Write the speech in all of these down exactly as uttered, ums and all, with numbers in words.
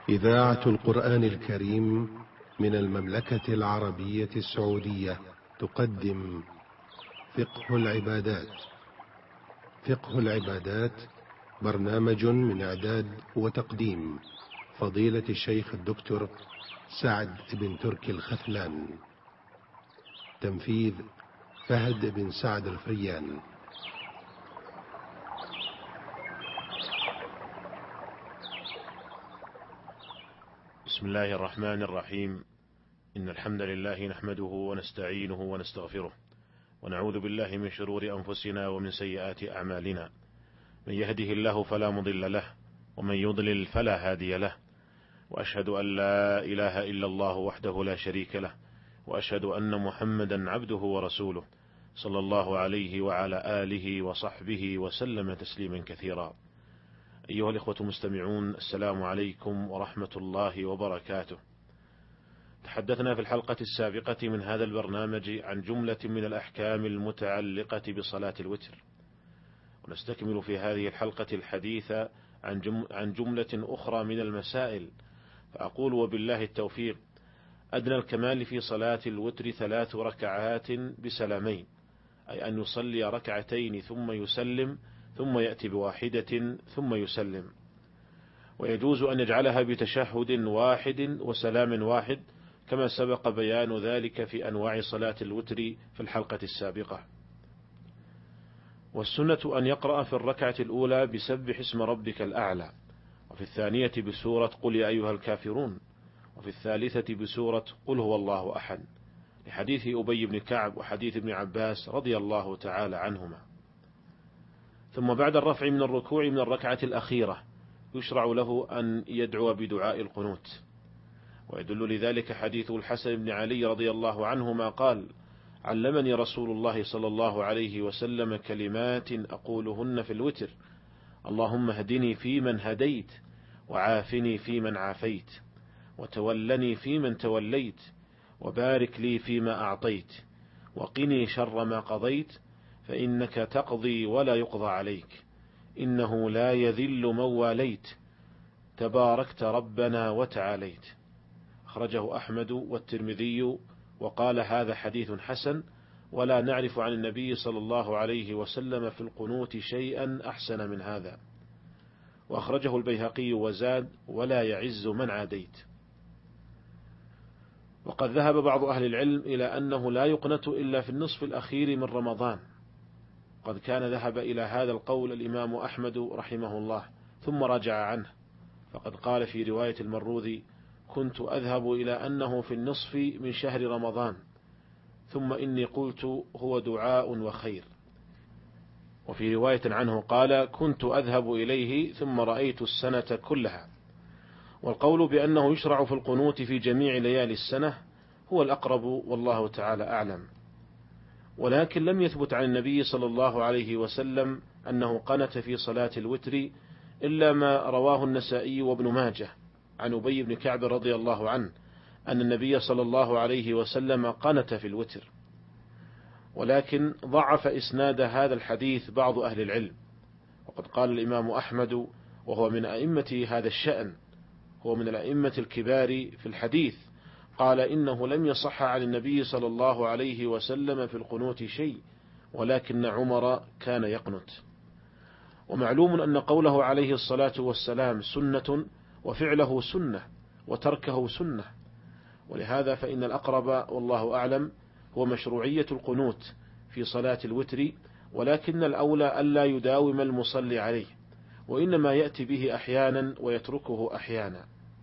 إذاعة القرآن الكريم من المملكة العربية السعودية تقدم فقه العبادات. فقه العبادات برنامج من إعداد وتقديم فضيلة الشيخ الدكتور سعد بن تركي الخثلان. تنفيذ فهد بن سعد الفريان. بسم الله الرحمن الرحيم. إن الحمد لله نحمده ونستعينه ونستغفره، ونعوذ بالله من شرور أنفسنا ومن سيئات أعمالنا. من يهده الله فلا مضل له، ومن يضلل فلا هادي له. وأشهد أن لا إله إلا الله وحده لا شريك له، وأشهد أن محمدا عبده ورسوله صلى الله عليه وعلى آله وصحبه وسلم تسليما كثيرا. أيها الإخوة المستمعون، السلام عليكم ورحمة الله وبركاته. تحدثنا في الحلقة السابقة من هذا البرنامج عن جملة من الأحكام المتعلقة بصلاة الوتر، ونستكمل في هذه الحلقة الحديث عن جملة أخرى من المسائل. فأقول وبالله التوفيق: أدنى الكمال في صلاة الوتر ثلاث ركعات بسلامين، أي أن يصلي ركعتين ثم يسلم، ثم يأتي بواحدة ثم يسلم. ويجوز أن يجعلها بتشهد واحد وسلام واحد، كما سبق بيان ذلك في أنواع صلاة الوتر في الحلقة السابقة. والسنة أن يقرأ في الركعة الأولى بسبح اسم ربك الأعلى، وفي الثانية بسورة قل يا أيها الكافرون، وفي الثالثة بسورة قل هو الله أحد، لحديث أبي بن كعب وحديث ابن عباس رضي الله تعالى عنهما. ثم بعد الرفع من الركوع من الركعة الأخيرة يشرع له أن يدعو بدعاء القنوت، ويدل لذلك حديث الحسن بن علي رضي الله عنهما قال: علمني رسول الله صلى الله عليه وسلم كلمات أقولهن في الوتر: اللهم اهدني فيمن هديت، وعافني فيمن عافيت، وتولني فيمن توليت، وبارك لي فيما أعطيت، وقني شر ما قضيت، فإنك تقضي ولا يقضى عليك، إنه لا يذل من واليت، تباركت ربنا وتعاليت. أخرجه أحمد والترمذي، وقال هذا حديث حسن، ولا نعرف عن النبي صلى الله عليه وسلم في القنوت شيئا أحسن من هذا. وأخرجه البيهقي وزاد: ولا يعز من عاديت. وقد ذهب بعض أهل العلم إلى أنه لا يقنت إلا في النصف الأخير من رمضان. قد كان ذهب إلى هذا القول الإمام أحمد رحمه الله، ثم رجع عنه، فقد قال في رواية المروذي: كنت أذهب إلى أنه في النصف من شهر رمضان، ثم إني قلت هو دعاء وخير. وفي رواية عنه قال: كنت أذهب إليه ثم رأيت السنة كلها. والقول بأنه يشرع في القنوت في جميع ليالي السنة هو الأقرب، والله تعالى أعلم. ولكن لم يثبت عن النبي صلى الله عليه وسلم أنه قنت في صلاة الوتر إلا ما رواه النسائي وابن ماجه عن أبي بن كعب رضي الله عنه أن النبي صلى الله عليه وسلم قنت في الوتر. ولكن ضعف إسناد هذا الحديث بعض أهل العلم. وقد قال الإمام أحمد، وهو من أئمة هذا الشأن، هو من الأئمة الكبار في الحديث، قال: إنه لم يصح عن النبي صلى الله عليه وسلم في القنوت شيء، ولكن عمر كان يقنت. ومعلوم أن قوله عليه الصلاة والسلام سنة، وفعله سنة، وتركه سنة. ولهذا فإن الأقرب والله أعلم هو مشروعية القنوت في صلاة الوتر، ولكن الأولى ألا يداوم المصلي عليه، وإنما يأتي به أحيانا ويتركه أحيانا.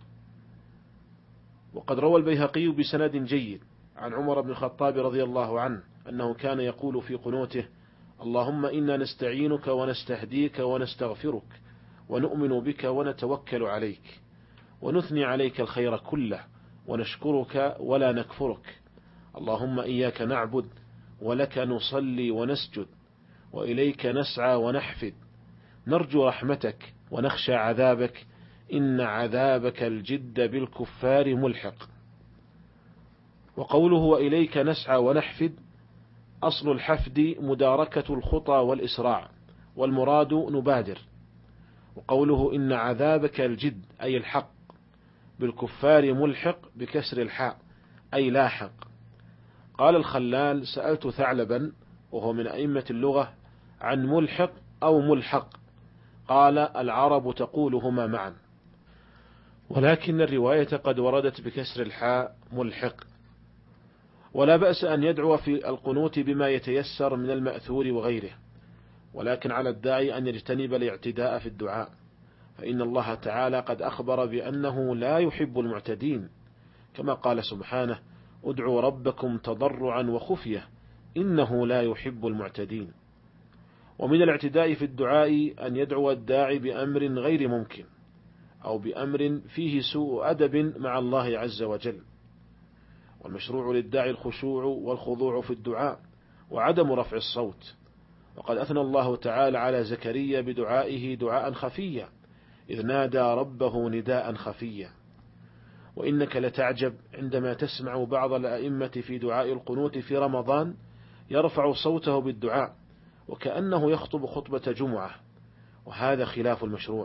وقد روى البيهقي بسند جيد عن عمر بن الخطاب رضي الله عنه أنه كان يقول في قنوته: اللهم إنا نستعينك ونستهديك ونستغفرك، ونؤمن بك ونتوكل عليك، ونثني عليك الخير كله، ونشكرك ولا نكفرك. اللهم إياك نعبد، ولك نصلي ونسجد، وإليك نسعى ونحفد، نرجو رحمتك ونخشى عذابك، إن عذابك الجد بالكفار ملحق. وقوله وإليك نسعى ونحفد، أصل الحفد مداركة الخطى والإسراع، والمراد نبادر. وقوله إن عذابك الجد أي الحق، بالكفار ملحق بكسر الحاء أي لاحق. قال الخلال: سألت ثعلبا وهو من أئمة اللغة عن ملحق أو ملحق، قال: العرب تقولهما معا، ولكن الرواية قد وردت بكسر الحاء ملحق. ولا بأس أن يدعو في القنوت بما يتيسر من المأثور وغيره، ولكن على الداعي أن يجتنب الاعتداء في الدعاء، فإن الله تعالى قد أخبر بأنه لا يحب المعتدين، كما قال سبحانه: ادعوا ربكم تضرعا وخفية إنه لا يحب المعتدين. ومن الاعتداء في الدعاء أن يدعو الداعي بأمر غير ممكن، أو بأمر فيه سوء أدب مع الله عز وجل. والمشروع للداعي الخشوع والخضوع في الدعاء وعدم رفع الصوت، وقد أثنى الله تعالى على زكريا بدعائه دعاء خفيا إذ نادى ربه نداء خفيا. وإنك لتعجب عندما تسمع بعض الأئمة في دعاء القنوت في رمضان يرفع صوته بالدعاء وكأنه يخطب خطبة جمعة، وهذا خلاف المشروع.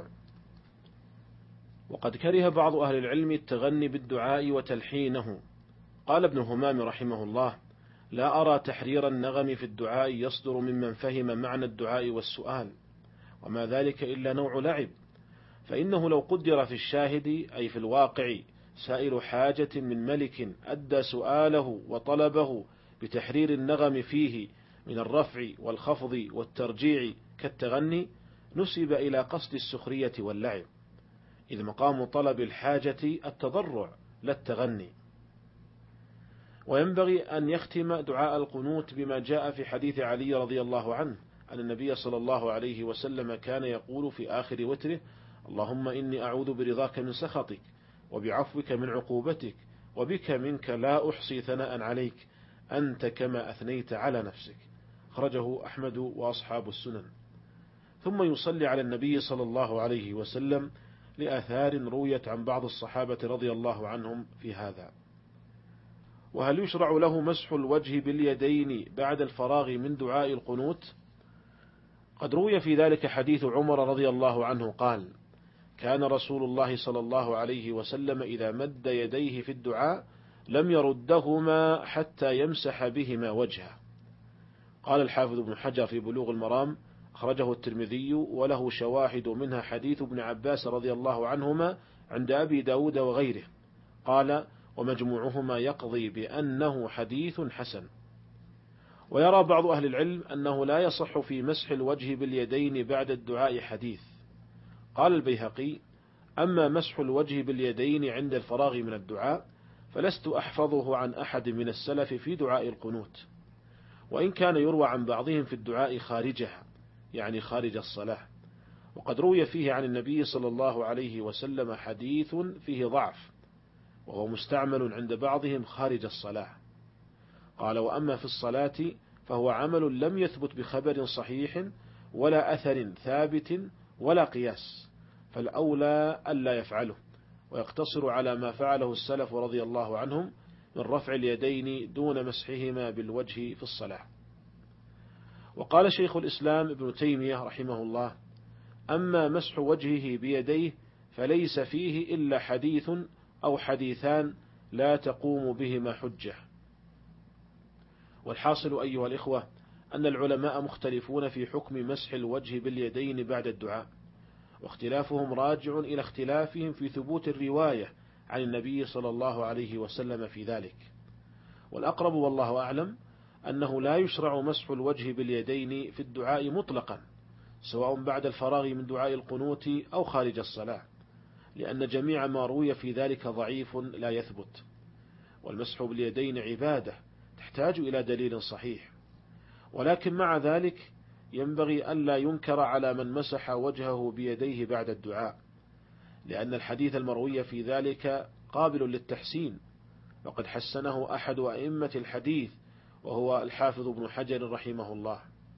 وقد كره بعض أهل العلم التغني بالدعاء وتلحينه. قال ابن همام رحمه الله: لا أرى تحرير النغم في الدعاء يصدر ممن فهم معنى الدعاء والسؤال، وما ذلك إلا نوع لعب، فإنه لو قدر في الشاهد أي في الواقع سائل حاجة من ملك أدى سؤاله وطلبه بتحرير النغم فيه من الرفع والخفض والترجيع كالتغني، نسب إلى قصد السخرية واللعب، إذ مقام طلب الحاجة التضرع لا التغني. وينبغي أن يختم دعاء القنوت بما جاء في حديث علي رضي الله عنه أن النبي صلى الله عليه وسلم كان يقول في آخر وتره: اللهم إني أعوذ برضاك من سخطك وبعفوك من عقوبتك وبك منك لا أحصي ثناء عليك أنت كما أثنيت على نفسك. خرجه أحمد وأصحاب السنن. ثم يصلي على النبي صلى الله عليه وسلم لآثار رويت عن بعض الصحابة رضي الله عنهم في هذا. وهل يشرع له مسح الوجه باليدين بعد الفراغ من دعاء القنوت؟ قد روي في ذلك حديث عمر رضي الله عنه قال: كان رسول الله صلى الله عليه وسلم إذا مد يديه في الدعاء لم يردهما حتى يمسح بهما وجهه. قال الحافظ ابن حجر في بلوغ المرام: أخرجه الترمذي وله شواهد منها حديث ابن عباس رضي الله عنهما عند أبي داود وغيره. قال: ومجموعهما يقضي بأنه حديث حسن. ويرى بعض أهل العلم أنه لا يصح في مسح الوجه باليدين بعد الدعاء حديث. قال البيهقي: أما مسح الوجه باليدين عند الفراغ من الدعاء فلست أحفظه عن أحد من السلف في دعاء القنوت، وإن كان يروى عن بعضهم في الدعاء خارجها، يعني خارج الصلاة، وقد روي فيه عن النبي صلى الله عليه وسلم حديث فيه ضعف، وهو مستعمل عند بعضهم خارج الصلاة. قال: وأما في الصلاة فهو عمل لم يثبت بخبر صحيح ولا أثر ثابت ولا قياس، فالأولى ألا يفعله ويقتصر على ما فعله السلف رضي الله عنهم من رفع اليدين دون مسحهما بالوجه في الصلاة. وقال شيخ الإسلام ابن تيمية رحمه الله: أما مسح وجهه بيديه فليس فيه إلا حديث أو حديثان لا تقوم بهما حجة. والحاصل أيها الإخوة أن العلماء مختلفون في حكم مسح الوجه باليدين بعد الدعاء، واختلافهم راجع إلى اختلافهم في ثبوت الرواية عن النبي صلى الله عليه وسلم في ذلك. والأقرب والله أعلم أنه لا يشرع مسح الوجه باليدين في الدعاء مطلقا، سواء بعد الفراغ من دعاء القنوت أو خارج الصلاة، لأن جميع ما روي في ذلك ضعيف لا يثبت. والمسح باليدين عبادة تحتاج إلى دليل صحيح، ولكن مع ذلك ينبغي ألا ينكر على من مسح وجهه بيديه بعد الدعاء، لأن الحديث المروي في ذلك قابل للتحسين، وقد حسنه أحد أئمة الحديث وهو الحافظ ابن حجر رحمه الله.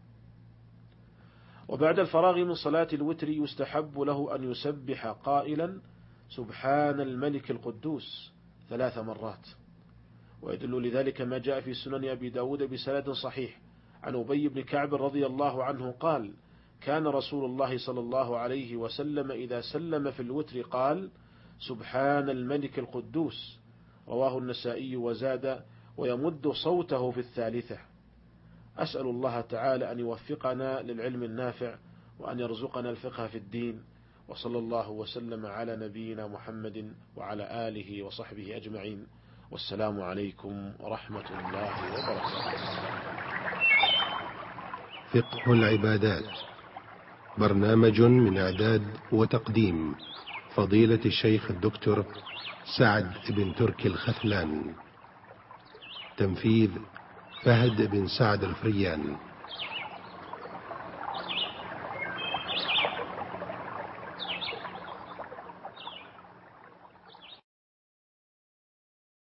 وبعد الفراغ من صلاة الوتر يستحب له أن يسبح قائلا: سبحان الملك القدوس ثلاث مرات. ويدل لذلك ما جاء في سنن أبي داود بسند صحيح عن أبي بن كعب رضي الله عنه قال: كان رسول الله صلى الله عليه وسلم إذا سلم في الوتر قال: سبحان الملك القدوس. رواه النسائي وزاد: ويمد صوته في الثالثة. أسأل الله تعالى أن يوفقنا للعلم النافع وأن يرزقنا الفقه في الدين، وصلى الله وسلم على نبينا محمد وعلى آله وصحبه أجمعين، والسلام عليكم ورحمة الله وبركاته. فقه العبادات، برنامج من إعداد وتقديم فضيلة الشيخ الدكتور سعد بن تركي الخثلان، تنفيذ فهد بن سعد الفريان.